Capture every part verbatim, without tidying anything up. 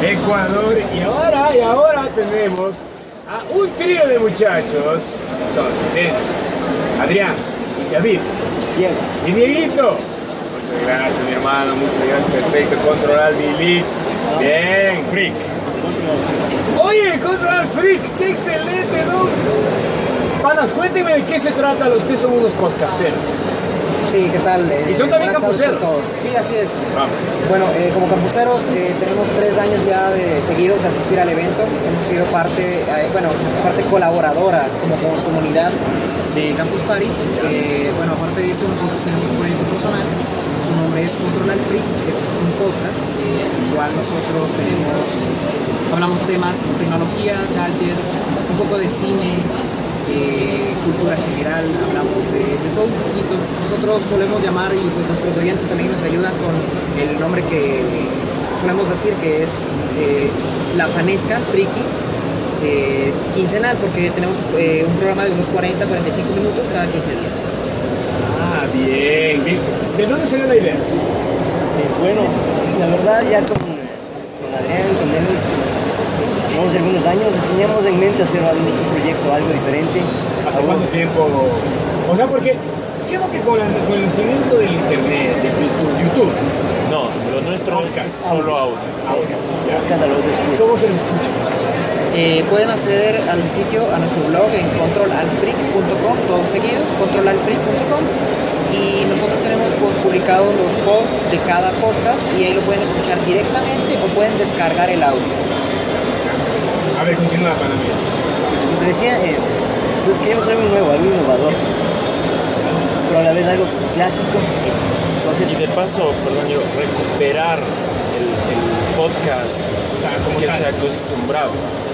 Ecuador. Y ahora, y ahora tenemos a un trío de muchachos. Son Denis, Adrián y David. Diego. Y Dieguito. Muchas gracias, mi hermano. Muchas gracias. Perfecto. Controlar Delete. Bien. Freak. Oye, Controlar Freak. Qué excelente, ¿no? Panas, cuéntenme de qué se trata. Los tres son unos podcasteros. Sí, ¿qué tal? Eh, Y son también buenas tardes a campuseros. todos. Sí, así es. Vamos. Bueno, eh, como campuseros eh, tenemos tres años ya de seguidos de asistir al evento. Hemos sido parte, eh, bueno, parte colaboradora como, como comunidad de Campus Paris. Eh, bueno, aparte de eso, nosotros tenemos un proyecto personal. Su nombre es Control Al Freak, que es un podcast eh, en el cual nosotros tenemos, hablamos temas, tecnología, gadgets, un poco de cine. Eh, cultura general, hablamos de, de todo un poquito. Nosotros solemos llamar, y pues nuestros oyentes también nos ayudan con el nombre que solemos decir, que es eh, La Fanesca Friki, eh, quincenal, porque tenemos eh, un programa de unos cuarenta a cuarenta y cinco minutos cada quince días. Ah, bien, bien. ¿De dónde salió la idea? Eh, bueno, la verdad ya con, con Adrián, con Denis, llevamos algunos años, teníamos en mente hacer algún proyecto, algo diferente. ¿Hace Ahora, cuánto tiempo? O sea, porque siento que con, la, con el nacimiento del internet, de YouTube, YouTube No, lo nuestro Podcast. es solo audio. podcast, ya. cada los escucha. ¿Cómo se les escucha? Eh, pueden acceder al sitio, a nuestro blog en control al freak punto com, todo seguido, control al freak punto com, y nosotros tenemos pues, publicados los posts de cada podcast y ahí lo pueden escuchar directamente o pueden descargar el audio. A ver, continúa, para mí. Como te decía, eh, pues queríamos algo nuevo, algo innovador, pero a la vez algo clásico. Entonces, Y de paso, perdón, yo, recuperar el, el podcast Ah, como que tal. se acostumbraba.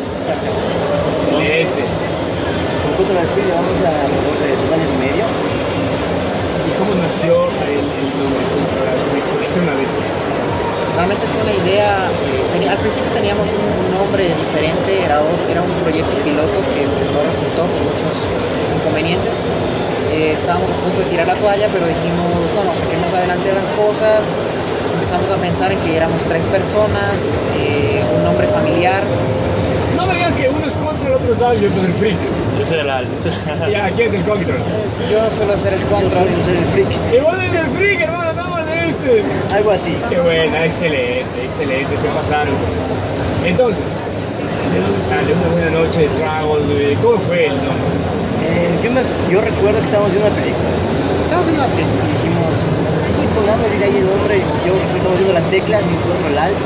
Excelente. con Control Al Freak llevamos a alrededor de dos años y medio. ¿Y cómo nació el, el nombre Controlar Freak? Porque está una bestia. Realmente fue una idea, eh, tenía- al principio teníamos un, un nombre diferente, era, o- era un proyecto piloto que pues, no resultó con muchos inconvenientes. Eh, estábamos a punto de tirar la toalla, pero dijimos, no, no, saquemos adelante las cosas. Empezamos a pensar en que éramos tres personas, eh, un nombre familiar. No me digan que uno es contra, el otro es algo y otro es el freak. Ese era el Ya, aquí es el control. Yo suelo hacer el Yo control. soy, yo soy el freak, Y vos eres el freak, hermano, no de este. algo así. Qué buena, excelente, excelente, se pasaron con eso. Entonces, ¿de dónde sale una buena noche de tragos? De- ¿Cómo fue el nombre? Eh, yo, me, yo recuerdo que estábamos viendo una película Estamos viendo una película. y dijimos, sí, pongamos y de ahí el nombre. Yo estamos viendo las teclas y Control Alt.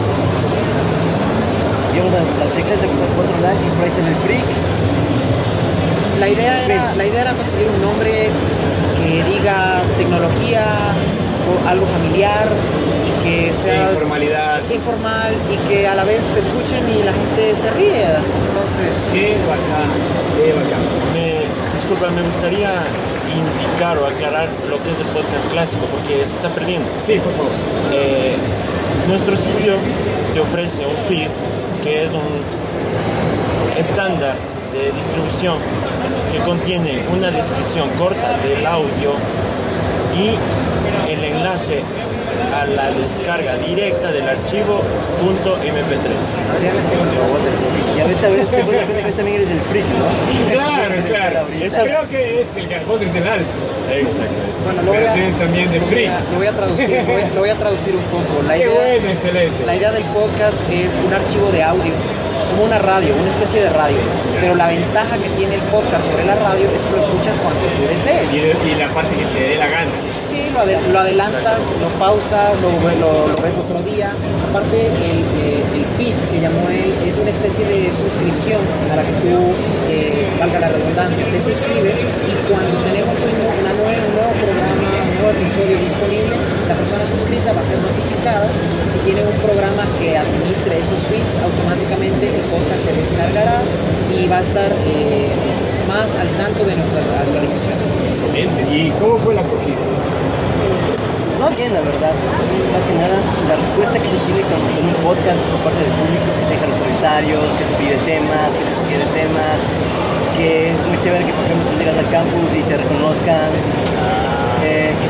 Vimos las, las teclas de Control Alt y por ahí sale el freak. La idea, era, la idea era conseguir un nombre que diga tecnología o algo familiar y que sea Informalidad. informal y que a la vez te escuchen y la gente se ríe. Entonces, Qué bacán, qué bacán. Me, disculpa, me gustaría indicar o aclarar lo que es el podcast clásico, porque se está perdiendo. Sí, por favor. Eh, nuestro sitio te ofrece un feed que es un estándar de distribución que contiene una descripción corta del audio y el enlace a la descarga directa del archivo .m p tres. Adrián es como un robot. Y a veces, a veces, te das cuenta que a veces también eres el freak, ¿no? Claro, claro. Esas- Creo que es el que vos es del alto. Exacto. Bueno, lo voy Pero a, tienes también de lo voy freak. a- lo voy a traducir, lo voy a, lo voy a traducir un poco. La Qué idea, bueno, excelente. la idea del podcast es un archivo de audio, como una radio, una especie de radio. Pero la ventaja que tiene el podcast sobre la radio es que lo escuchas cuando tú desees. Y, de- y la parte que te dé la gana. Sí, lo, ade- lo adelantas, lo pausas, lo, lo- lo ves otro día. Aparte, el, eh, el feed que llamó él es una especie de suscripción a la que tú, eh, valga la redundancia, te suscribes y cuando tenemos un, una nueva, un nuevo programa, un nuevo episodio disponible, la persona suscrita va a ser notificada. Si tiene un programa que administre esos feeds, automáticamente el podcast se descargará y va a estar eh, más al tanto de nuestras actualizaciones. Excelente. ¿Y cómo fue la acogida? No bien, la verdad. Sí, más que nada, la respuesta que se tiene con, con un podcast por parte del público, que te deja los comentarios, que te pide temas, que te sugiere temas, que es muy chévere que, por ejemplo, tú llegas al campus y te reconozcan, eh, que se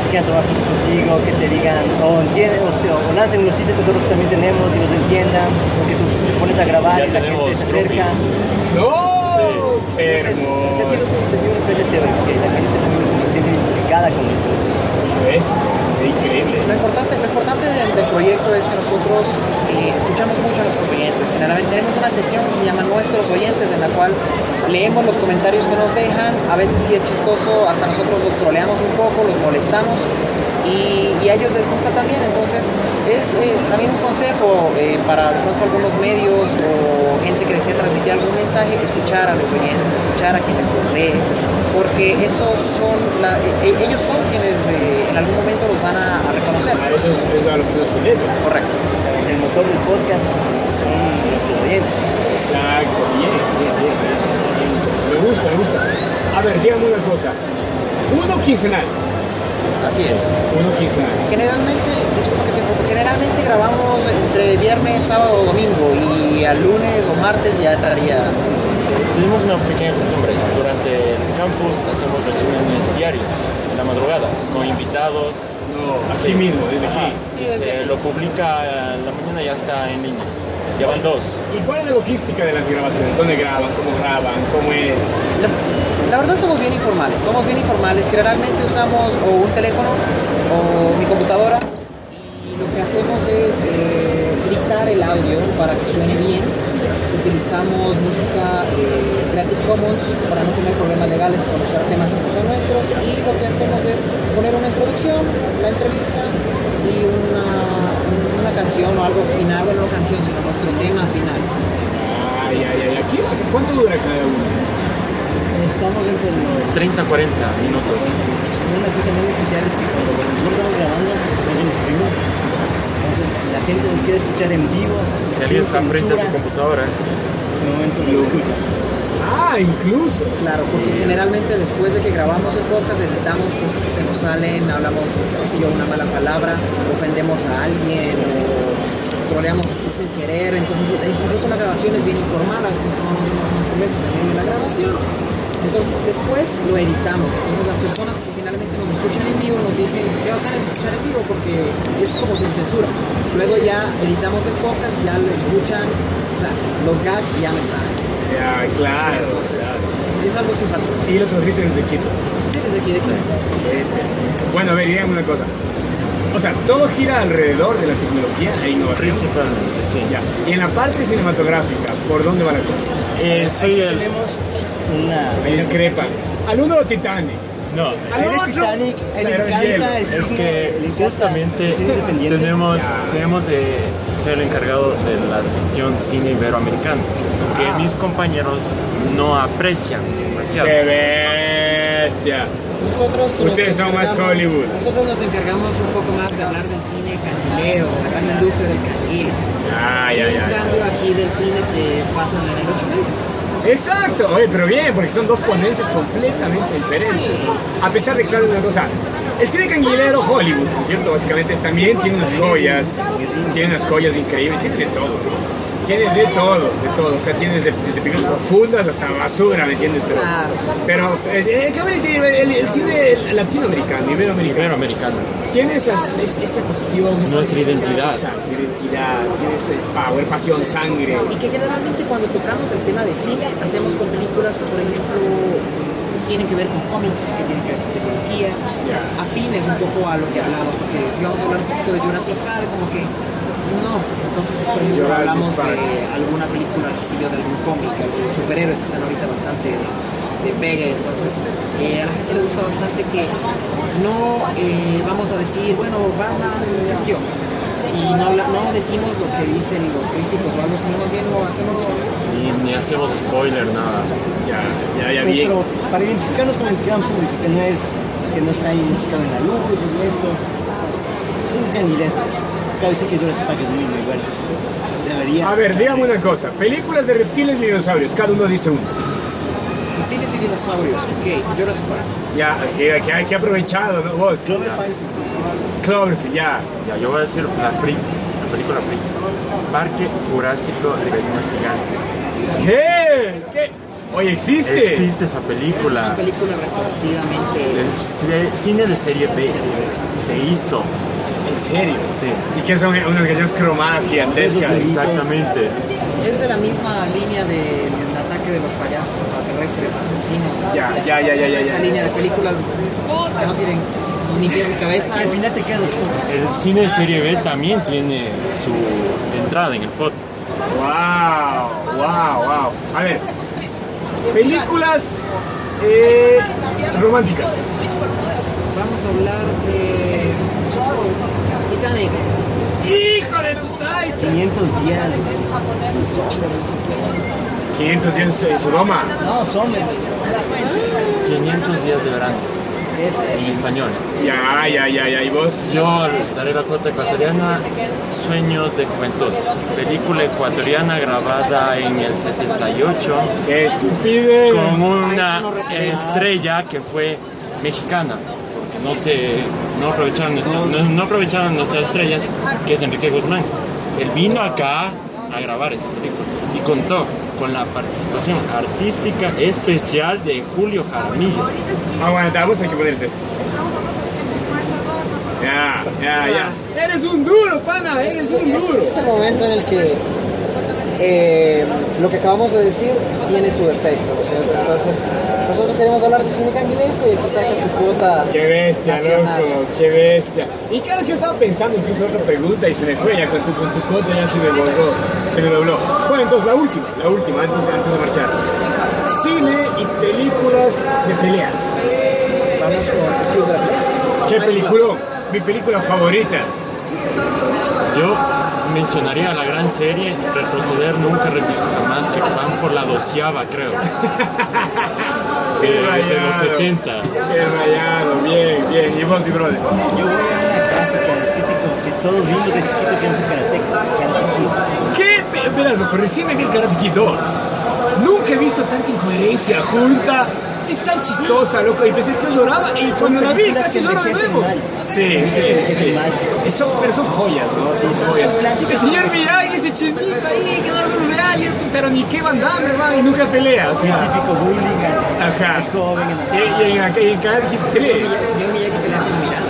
se quieran tomar fotos contigo, que te digan, o entienden, o, te- o lancen los chistes que nosotros también tenemos y los entiendan, o que tú te pones a grabar Ya y la tenemos gente se acerca. groupies. ¡No! Se ¡Qué ha sido, hermoso! se ha sido una especie chévere, porque la gente también se siente identificada con esto. Esto, increíble. Lo importante, lo importante del, del proyecto es que nosotros eh, escuchamos mucho a nuestros oyentes. Generalmente tenemos una sección que se llama Nuestros Oyentes, en la cual leemos los comentarios que nos dejan. A veces sí es chistoso, hasta nosotros los troleamos un poco, los molestamos y, y a ellos les gusta también. Entonces es eh, también un consejo eh, para de pronto algunos medios o gente que desea transmitir algún mensaje, escuchar a los oyentes, escuchar a quienes los leen, porque esos son la, eh, ellos son quienes eh, en algún momento los van a, a reconocer. Ah, eso es, eso es a lo que se debe. Correcto. El motor del podcast son nuestros oyentes. Exacto, bien, bien, bien, bien. Me gusta, me gusta. A ver, dígame una cosa. Uno quincenal. Así es. Uno quincenal. Generalmente, disculpa que te interrumpa, generalmente grabamos entre viernes, sábado o domingo y al lunes o martes ya estaría. Tenemos una pequeña costumbre. Durante el campus hacemos resúmenes diarios, en la madrugada, con invitados. No, aquí Sí. mismo, desde Ajá. aquí. Sí, Y desde se aquí. lo publica en la mañana, ya está en línea. Ya van dos. ¿Y cuál es la logística de las grabaciones? ¿Dónde graban? ¿Cómo graban? ¿Cómo es? La, la verdad somos bien informales, somos bien informales. Generalmente usamos o un teléfono o mi computadora y lo que hacemos es eh, editar el audio para que suene bien. Utilizamos música eh, Creative Commons para no tener problemas legales con usar temas que no son nuestros y lo que hacemos es poner una introducción, la entrevista y una, una canción o algo final, bueno no canción sino nuestro tema final. Ay, ay, ay. Aquí, ¿cuánto dura cada uno? Estamos entre los... treinta a cuarenta minutos. Una cosa muy especial es que cuando nosotros estamos grabando, estamos en streaming. Entonces, si la gente nos quiere escuchar en vivo, Si alguien está frente a su computadora, en ese momento lo escucha. Ah, incluso. Claro, porque generalmente después de que grabamos el podcast editamos cosas que se nos salen, hablamos, qué sé yo, una mala palabra, ofendemos a alguien o troleamos así sin querer, entonces incluso la grabación es bien informal, a veces tomamos unas cervezas en medio de la grabación, entonces después lo editamos, entonces las personas que generalmente nos escuchan en vivo nos dicen, qué bacán es escuchar en vivo porque es como sin censura, luego ya editamos el podcast y ya lo escuchan, o sea, los gags ya no están. Ya, claro. Entonces, claro. es algo simpático. Y lo transmiten desde Quito. Sí, desde aquí, desde aquí. Bueno, a ver, dígame una cosa. O sea, todo gira alrededor de la tecnología e innovación. principalmente, sí. Ya. Y en la parte cinematográfica, ¿por dónde va la cosa? Eh, soy el... Tenemos una... Me discrepan. Al uno Titanic. No, Al Él es otro, Titanic, él le pero encanta hielo. el es cine, que le encanta justamente el cine independiente. tenemos, Ya. tenemos de ser el encargado de la sección cine iberoamericano, que Ah. mis compañeros no aprecian demasiado. ¡Qué bestia! Nosotros nos Ustedes son más encargamos- Hollywood. Nosotros nos encargamos un poco más de hablar del cine candilero, de la gran industria del candil. Ah, y ya, en ya. cambio aquí del cine que pasan en el ocho mil. Exacto, oye, pero bien, porque son dos ponencias completamente diferentes. Sí. A pesar de que saben una cosa, el cine canguilero Hollywood, ¿no es cierto? Básicamente también tiene unas joyas, tiene unas joyas increíbles, tiene de todo. Tiene de todo, de todo. O sea, tienes desde, desde películas profundas hasta basura, ¿me entiendes? Pero, Claro. pero eh, ¿qué me dice? El, el, el cine latinoamericano, iberoamericano, Iberoamericano. tiene esas, es- esta cuestión, esa- Nuestra esa- identidad. esa identidad, tiene ese power, pasión, sangre. Y que generalmente cuando tocamos el tema de cine, hacemos con películas que, por ejemplo, tienen que ver con cómics, que tienen que ver con tecnología, Ya. afines un poco a lo que hablamos, porque si vamos a hablar un poquito de Jurassic Park, como que no. Entonces, por ejemplo, Jurassic hablamos Park. de alguna película que siguió de algún cómic, algunos superhéroes que están ahorita bastante de pegue, entonces eh, a la gente le gusta bastante que no eh, vamos a decir, bueno, Batman, qué sé yo, y no, habla- no decimos lo que dicen los críticos o algo, sino más bien lo hacemos Y ni hacemos spoiler, nada. Ya, ya, ya bien. Nuestro, para identificarnos con el gran público, que no es que no está identificado en la luz y esto, es un candilesco. Cabe decir que Jurassic Park es muy muy bueno. Debería. A ver, dígame una cosa. Películas de reptiles y dinosaurios, cada uno dice uno. reptiles y dinosaurios, ok, Jurassic Park. Ya, que, que hay que aprovechado, ¿no? Vos. Cloverfield. Cloverfield, ya. Ya, yo voy a decir la Freak, la película Freak. Parque Jurásico de Gallinas Gigantes. ¿Qué? ¿Qué? Oye, ¿existe? Existe esa Es película. una película retorcidamente. El ce- cine de serie B se hizo. ¿En serio? Sí, ¿Y qué son unas gallinas cromadas gigantescas? exactamente. Es de la misma línea del ataque de los payasos extraterrestres asesinos. Ya, ya, ya, ya, Es de ya, esa ya. línea de películas que no tienen ni pies ni cabeza. Al final te quedas como... El cine de serie B también tiene su entrada en el podcast. Wow, wow, wow. A ver, películas eh, románticas. Vamos a hablar de Titanic. ¡Hijo de tu Titan! quinientos días. quinientos días en Sodoma. No, Sommer. quinientos días de verano, Eso en es. español. Ya, ya, ya, ya. ¿Y vos? Yo daré la cuota ecuatoriana, Sueños de Juventud. Película ecuatoriana grabada en el sesenta y ocho ¡Qué estupidez! con una Ah, eso no referencia. estrella que fue mexicana. No sé, no aprovecharon nuestras, no, no aprovecharon nuestras estrellas, que es Enrique Guzmán. Él vino acá a grabar esa película y contó con la participación artística especial de Julio Jaramillo. Aguantamos, hay que ponerte esto. Ya, ya, ya. Eres un duro, pana, eres un duro. Es el momento en el que eh, lo que acabamos de decir tiene su efecto, ¿no es cierto? Entonces, nosotros queremos hablar del cine canguilesco y aquí saca su cuota. Qué bestia, nacional. loco, qué bestia. Y claro, si yo estaba pensando incluso otra pregunta y se me fue ya con tu, con tu cuota, ya se me dobló, se me dobló. Bueno, entonces la última, la última, antes de, antes de marchar. Cine y películas de peleas. Vamos con Club de la Pelea. ¿Qué película? Mi película favorita. Yo mencionaría la gran serie Retroceder Nunca, Rendirse Jamás, que van por la doceava, creo. Qué Desde los rayado. setenta. Qué rayado, bien, bien. ¿Y vos, mi brother? Yo voy a una clásica, el típico que todos vimos de chiquito que no ser karatecas. Karate Kid. ¿Qué? Verás, loco, recién me vi el Karate Kid dos. Nunca he visto tanta incoherencia junta. Es tan chistosa, loco. Y pensé que yo lloraba. Y cuando la vi, películas casi que lloro de envejecen nuevo. mal. Sí, sí, sí. Eso, pero son joyas, ¿no? Son joyas. El señor Miyagi, ese chismito ahí, que no son reales, pero ni qué Van Damme, hermano, y nunca pelea. O El sea, típico bullying al ajá. al joven. en Y, la- y en, y en Karate Kid El tres. señor Miyagi pelea con mirada.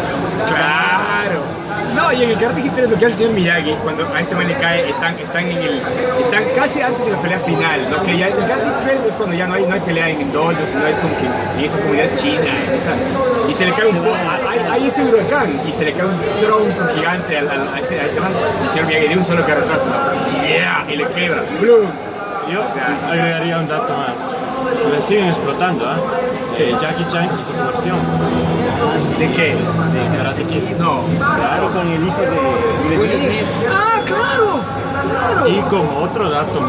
Claro. No, y en el Karate Kid tres lo que hace el señor Miyagi, cuando a este man le cae, están, están, en el, están casi antes de la pelea final, ¿no? Que ya es el Karate Kid tres es cuando ya no hay, no hay pelea en dojo, sino es como que en esa comunidad china, en esa, y se le cae un po- hay, hay ese huracán, y se le cae un tronco gigante al, al- a, ese, a ese man, y el señor Miyagi de un solo carrozazo, ¿no? Yeah, y le quebra, ¡blum! Yo agregaría un dato más. Le siguen explotando, ¿ah? Eh, Jackie Chan hizo su versión ¿De qué? de Karate Kid. No. Claro, con el hijo de Will Smith. ¡Ah, claro! ¡Claro! Y como otro dato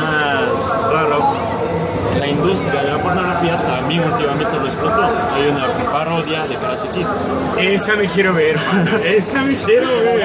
más raro, la industria de la pornografía también últimamente lo explotó. Hay una parodia de Karate Kid. Esa me quiero ver, mano. Esa me quiero ver.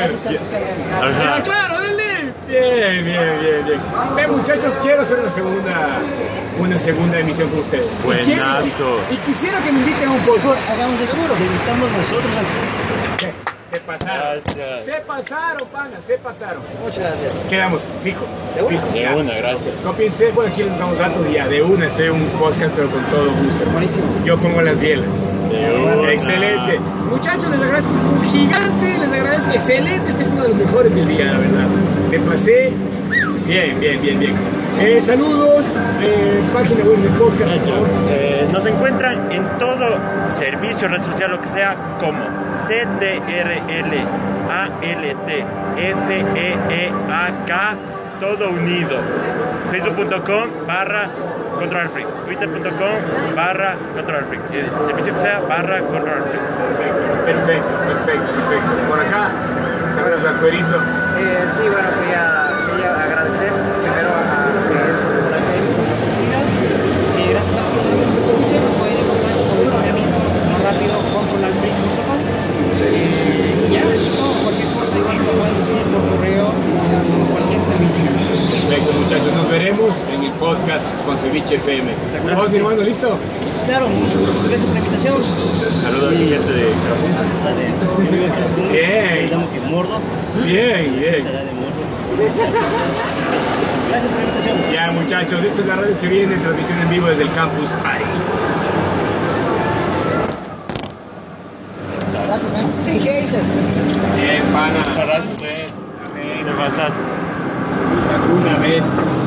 Ah, Ajá. claro, dale. Bien, bien, bien, bien. Ven, muchachos, quiero hacer una segunda, una segunda emisión con ustedes. Y Buenazo. quiero- Y, y quisiera que me inviten a un podcast. Hagamos eso, debutamos nosotros al Se, se pasaron. Gracias. Se pasaron, pana, se pasaron. Muchas gracias. Quedamos, fijo. ¿De una? Fijo. De ya. una, gracias. No pensé, bueno, aquí les damos datos ya. De una, estoy en un podcast, pero con todo gusto, hermano. Buenísimo. Yo pongo las bielas. De una. Excelente. Muchachos, les agradezco un gigante, les agradezco. Excelente, este fue uno de los mejores del día, la verdad. Me pasé bien, bien, bien, bien. Eh, saludos, eh, página web del podcast, por favor. Eh, nos encuentran en todo servicio, red social, lo que sea, como C T R L A L T F E E A K, todo unido. Facebook punto com barra Control Freak, Twitter punto com barra Control Freak, el servicio que sea barra Control Freak. Perfecto, perfecto, perfecto, perfecto. Por acá, sabes, Alcuerito. Eh, sí, bueno, quería, quería agradecer primero a, a este nuestra técnica por la oportunidad. Eh, gracias a las personas que nos escuchan, nos pueden encontrar como dijo mi amigo, más rápido, controlalfreak punto com. Eh, y ya, eso es todo. Cualquier cosa, igual lo pueden decir por correo o cualquier servicio. Perfecto, muchachos, nos veremos en el podcast con Ceviche F M. ¿Vos, hermano, listo? Claro, gracias por la invitación. Saludos a la gente de Carapuna. Bien. Digamos que mordo. Bien, bien. Te da de mordo. Gracias por la invitación. Ya. Ya, muchachos, esto es la radio que viene transmitiendo en vivo desde el Campus Party. Gracias, man. Sí, Heiser. Bien, pana. Muchas gracias, güey. Te pasaste. Una vez.